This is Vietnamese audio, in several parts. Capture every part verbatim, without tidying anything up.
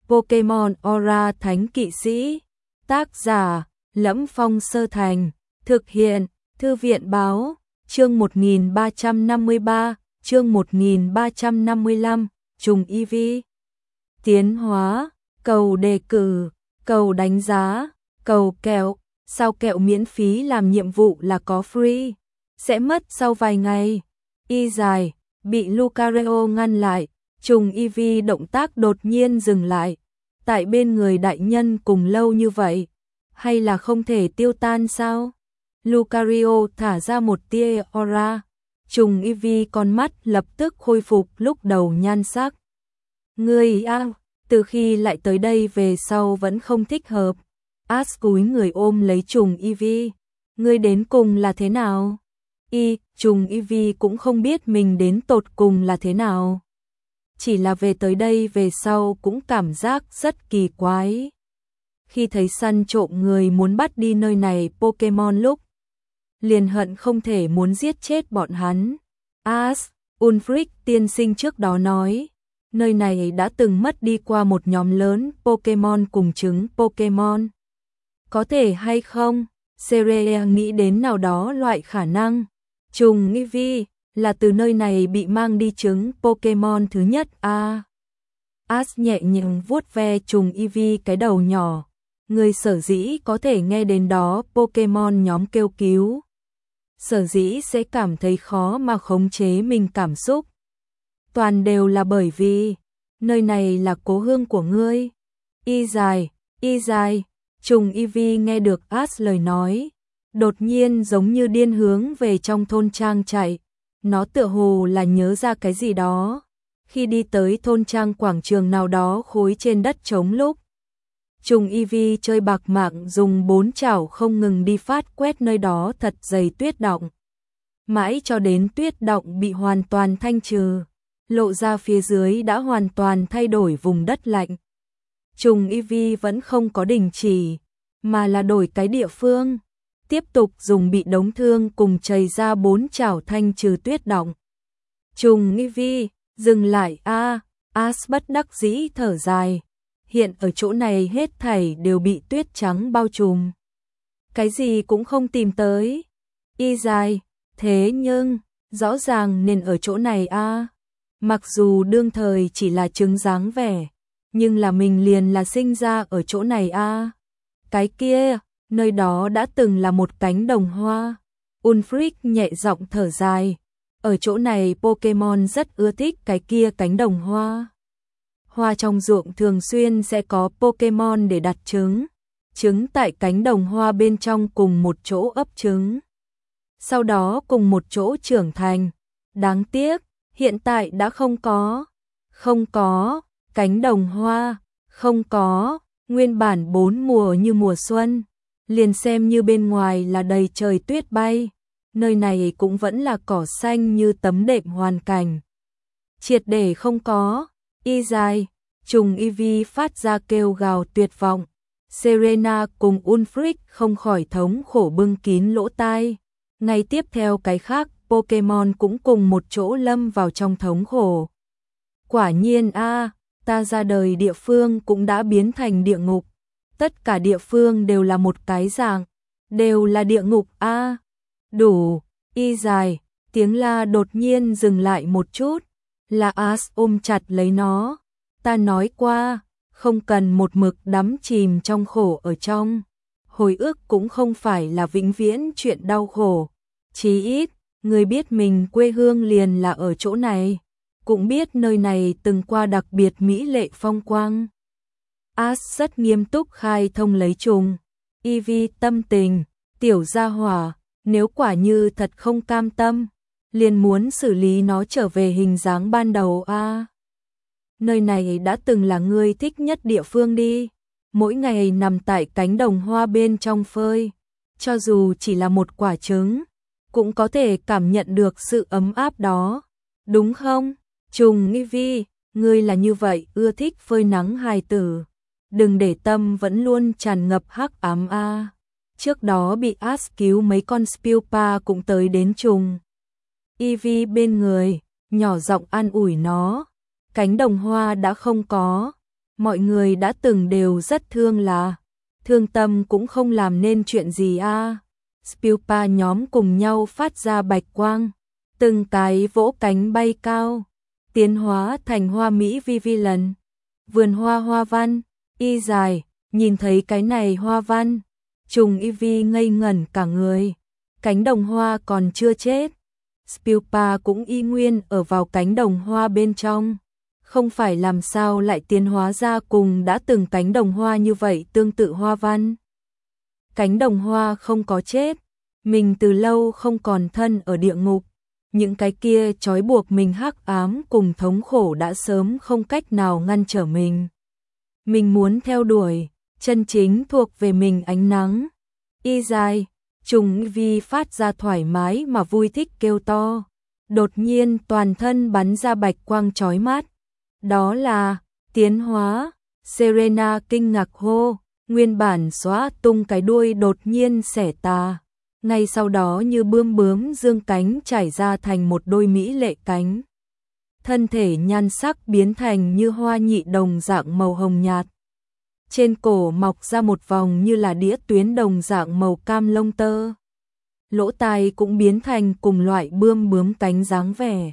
Pokemon Aura Thánh Kỵ Sĩ. Tác giả: Lẫm Phong Sơ Thành. Thực hiện: Thư viện báo. Chương một nghìn ba trăm năm mươi ba, chương một nghìn ba trăm năm mươi lăm, trùng e vê. Tiến hóa, cầu đề cử, cầu đánh giá, cầu kẹo. Sao kẹo miễn phí làm nhiệm vụ là có free, sẽ mất sau vài ngày. Y dài, bị Lucario ngăn lại, trùng e vê động tác đột nhiên dừng lại. Tại bên người đại nhân cùng lâu như vậy, hay là không thể tiêu tan sao? Lucario thả ra một tia aura, trùng e vê con mắt lập tức khôi phục lúc đầu nhan sắc. Ngươi a, từ khi lại tới đây về sau vẫn không thích hợp. Ash cúi người ôm lấy trùng e vê. Ngươi đến cùng là thế nào? Y, trùng e vê cũng không biết mình đến tột cùng là thế nào. Chỉ là về tới đây về sau cũng cảm giác rất kỳ quái. Khi thấy săn trộm người muốn bắt đi nơi này Pokemon lúc, liền hận không thể muốn giết chết bọn hắn. Ash, Ulfric tiên sinh trước đó nói, nơi này đã từng mất đi qua một nhóm lớn Pokemon cùng trứng Pokemon. Có thể hay không? Cerea nghĩ đến nào đó loại khả năng. Trùng e vê là từ nơi này bị mang đi trứng Pokemon thứ nhất a. À, Ash nhẹ nhàng vuốt ve trùng e vê cái đầu nhỏ. Người sở dĩ có thể nghe đến đó Pokemon nhóm kêu cứu, sở dĩ sẽ cảm thấy khó mà khống chế mình cảm xúc, toàn đều là bởi vì nơi này là cố hương của ngươi. Y dài, y dài. Trùng e vê nghe được Ash lời nói, đột nhiên giống như điên hướng về trong thôn trang chạy. Nó tựa hồ là nhớ ra cái gì đó. Khi đi tới thôn trang quảng trường nào đó khối trên đất trống lúc, trùng e vê chơi bạc mạng dùng bốn chảo không ngừng đi phát quét nơi đó thật dày tuyết đọng. Mãi cho đến tuyết đọng bị hoàn toàn thanh trừ, lộ ra phía dưới đã hoàn toàn thay đổi vùng đất lạnh. Trùng e vê vẫn không có đình chỉ, mà là đổi cái địa phương, tiếp tục dùng bị đống thương cùng chảy ra bốn chảo thanh trừ tuyết đọng. Trùng e vê, dừng lại a. À, Ash bất đắc dĩ thở dài. Hiện ở chỗ này hết thảy đều bị tuyết trắng bao trùm, cái gì cũng không tìm tới. Y dài, thế nhưng rõ ràng nên ở chỗ này a. À. Mặc dù đương thời chỉ là chứng dáng vẻ, nhưng là mình liền là sinh ra ở chỗ này a. À. Cái kia, nơi đó đã từng là một cánh đồng hoa. Ulfric nhẹ giọng thở dài. Ở chỗ này Pokemon rất ưa thích cái kia cánh đồng hoa. Hoa trong ruộng thường xuyên sẽ có Pokemon để đặt trứng. Trứng tại cánh đồng hoa bên trong cùng một chỗ ấp trứng. Sau đó cùng một chỗ trưởng thành. Đáng tiếc, hiện tại đã không có. Không có, cánh đồng hoa, không có. Nguyên bản bốn mùa như mùa xuân, liền xem như bên ngoài là đầy trời tuyết bay, nơi này cũng vẫn là cỏ xanh như tấm đệm hoàn cảnh. Triệt để không có. Y dài, trùng e vê phát ra kêu gào tuyệt vọng. Serena cùng Ulfric không khỏi thống khổ bưng kín lỗ tai. Ngay tiếp theo cái khác, Pokemon cũng cùng một chỗ lâm vào trong thống khổ. Quả nhiên a, à, ta ra đời địa phương cũng đã biến thành địa ngục. Tất cả địa phương đều là một cái dạng, đều là địa ngục a. À. Đủ. Y dài, tiếng la đột nhiên dừng lại một chút, là Ash ôm chặt lấy nó. Ta nói qua, không cần một mực đắm chìm trong khổ ở trong. Hồi ức cũng không phải là vĩnh viễn chuyện đau khổ. Chí ít, người biết mình quê hương liền là ở chỗ này, cũng biết nơi này từng qua đặc biệt mỹ lệ phong quang. Ash rất nghiêm túc khai thông lấy trùng e vê tâm tình, tiểu gia hỏa, nếu quả như thật không cam tâm, liền muốn xử lý nó trở về hình dáng ban đầu a. À, nơi này đã từng là ngươi thích nhất địa phương đi, mỗi ngày nằm tại cánh đồng hoa bên trong phơi, cho dù chỉ là một quả trứng, cũng có thể cảm nhận được sự ấm áp đó, đúng không? Trùng e vê, ngươi là như vậy ưa thích phơi nắng hài tử, đừng để tâm vẫn luôn tràn ngập hắc ám a. À. Trước đó bị Ash cứu mấy con Spilpa cũng tới đến trùng e vê bên người, nhỏ giọng an ủi nó. Cánh đồng hoa đã không có, mọi người đã từng đều rất thương là, thương tâm cũng không làm nên chuyện gì a. À. Spilpa nhóm cùng nhau phát ra bạch quang, từng cái vỗ cánh bay cao, tiến hóa thành hoa mỹ Vivilan. Vườn hoa hoa văn, y dài, nhìn thấy cái này hoa văn, trùng Ivy ngây ngẩn cả người, cánh đồng hoa còn chưa chết. Spilpa cũng y nguyên ở vào cánh đồng hoa bên trong, không phải làm sao lại tiến hóa ra cùng đã từng cánh đồng hoa như vậy tương tự hoa văn. Cánh đồng hoa không có chết, mình từ lâu không còn thân ở địa ngục, những cái kia trói buộc mình hắc ám cùng thống khổ đã sớm không cách nào ngăn trở mình. Mình muốn theo đuổi, chân chính thuộc về mình ánh nắng. Y dài, trùng vi phát ra thoải mái mà vui thích kêu to. Đột nhiên toàn thân bắn ra bạch quang chói mắt. Đó là tiến hóa. Serena kinh ngạc hô, nguyên bản xóa tung cái đuôi đột nhiên xẻ tà. Ngay sau đó như bướm bướm dương cánh trải ra thành một đôi mỹ lệ cánh. Thân thể nhan sắc biến thành như hoa nhị đồng dạng màu hồng nhạt. Trên cổ mọc ra một vòng như là đĩa tuyến đồng dạng màu cam lông tơ. Lỗ tai cũng biến thành cùng loại bươm bướm cánh dáng vẻ.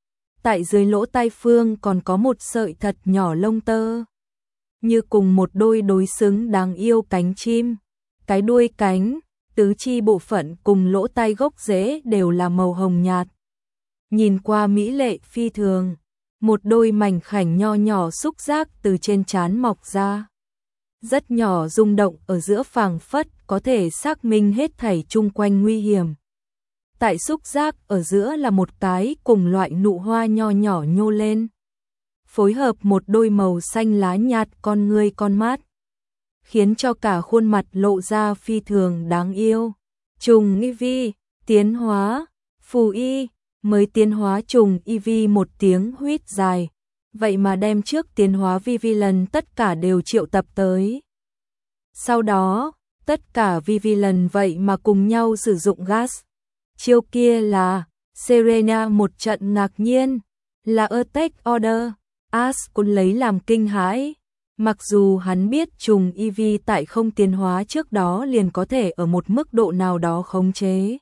Tại dưới lỗ tai phương còn có một sợi thật nhỏ lông tơ. Như cùng một đôi đối xứng đáng yêu cánh chim. Cái đuôi cánh, tứ chi bộ phận cùng lỗ tai gốc rễ đều là màu hồng nhạt. Nhìn qua mỹ lệ phi thường, một đôi mảnh khảnh nho nhỏ xúc giác từ trên trán mọc ra. Rất nhỏ rung động ở giữa phảng phất có thể xác minh hết thảy chung quanh nguy hiểm. Tại xúc giác ở giữa là một cái cùng loại nụ hoa nho nhỏ nhô lên. Phối hợp một đôi màu xanh lá nhạt con ngươi con mắt. Khiến cho cả khuôn mặt lộ ra phi thường đáng yêu. Trùng Ivy, tiến hóa, phù y, mới tiến hóa trùng Ivy một tiếng huýt dài. Vậy mà đem trước tiến hóa Vivilan tất cả đều triệu tập tới. Sau đó, tất cả Vivilan vậy mà cùng nhau sử dụng gas. Chiêu kia là, Serena một trận ngạc nhiên, là Attack Order, Ash cũng lấy làm kinh hãi. Mặc dù hắn biết trùng Ivy tại không tiến hóa trước đó liền có thể ở một mức độ nào đó khống chế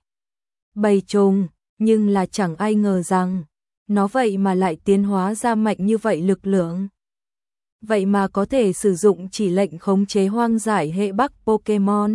bầy trùng, nhưng là chẳng ai ngờ rằng nó vậy mà lại tiến hóa ra mạnh như vậy lực lượng. Vậy mà có thể sử dụng chỉ lệnh khống chế hoang dại hệ Bắc Pokemon.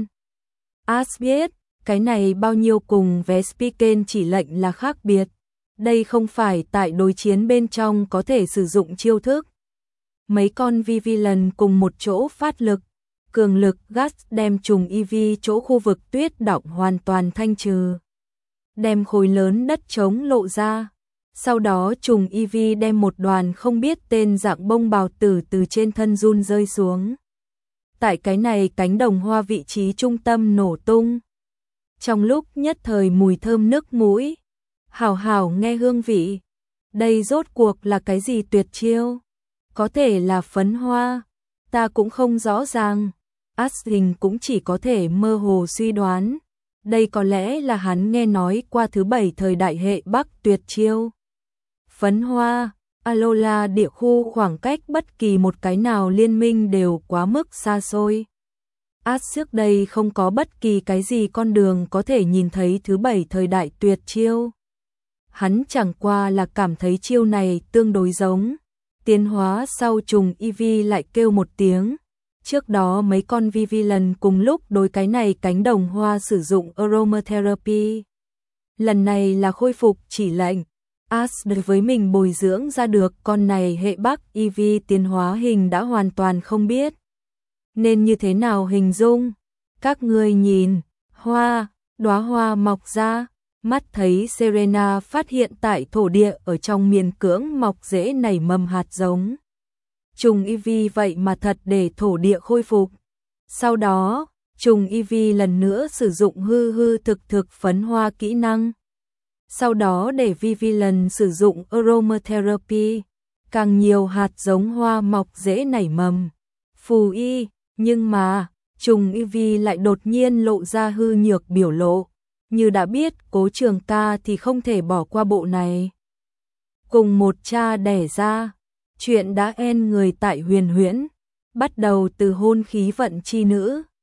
Ash biết, cái này bao nhiêu cùng Vespiquen chỉ lệnh là khác biệt. Đây không phải tại đối chiến bên trong có thể sử dụng chiêu thức. Mấy con Vivilan cùng một chỗ phát lực, cường lực gas đem trùng Ivy chỗ khu vực tuyết đọng hoàn toàn thanh trừ. Đem khối lớn đất trống lộ ra. Sau đó trùng Ivy đem một đoàn không biết tên dạng bông bào tử từ trên thân run rơi xuống. Tại cái này cánh đồng hoa vị trí trung tâm nổ tung. Trong lúc nhất thời mùi thơm nức mũi. Hảo hảo nghe hương vị. Đây rốt cuộc là cái gì tuyệt chiêu? Có thể là phấn hoa. Ta cũng không rõ ràng. Ashley cũng chỉ có thể mơ hồ suy đoán. Đây có lẽ là hắn nghe nói qua thứ bảy thời đại hệ Bắc tuyệt chiêu. Phấn hoa, Alola địa khu khoảng cách bất kỳ một cái nào liên minh đều quá mức xa xôi. Ash trước đây không có bất kỳ cái gì con đường có thể nhìn thấy thứ bảy thời đại tuyệt chiêu. Hắn chẳng qua là cảm thấy chiêu này tương đối giống. Tiến hóa sau trùng Ivy lại kêu một tiếng. Trước đó mấy con Vivilan cùng lúc đối cái này cánh đồng hoa sử dụng aromatherapy. Lần này là khôi phục chỉ lệnh. Ash đối với mình bồi dưỡng ra được con này hệ Bắc Ivy tiến hóa hình đã hoàn toàn không biết. Nên như thế nào hình dung? Các ngươi nhìn, hoa, đóa hoa mọc ra, mắt thấy Serena phát hiện tại thổ địa ở trong miền cưỡng mọc rễ nảy mầm hạt giống. Trùng Ivy vậy mà thật để thổ địa khôi phục. Sau đó, trùng Ivy lần nữa sử dụng hư hư thực thực phấn hoa kỹ năng. Sau đó để Vivilan sử dụng aromatherapy, càng nhiều hạt giống hoa mọc rễ nảy mầm. Phù y, nhưng mà, trùng Ivy lại đột nhiên lộ ra hư nhược biểu lộ. Như đã biết Cố Trường Ca thì không thể bỏ qua bộ này. Cùng một cha đẻ ra, chuyện đã en người tại huyền huyễn. bắt đầu từ hôn khí vận chi nữ,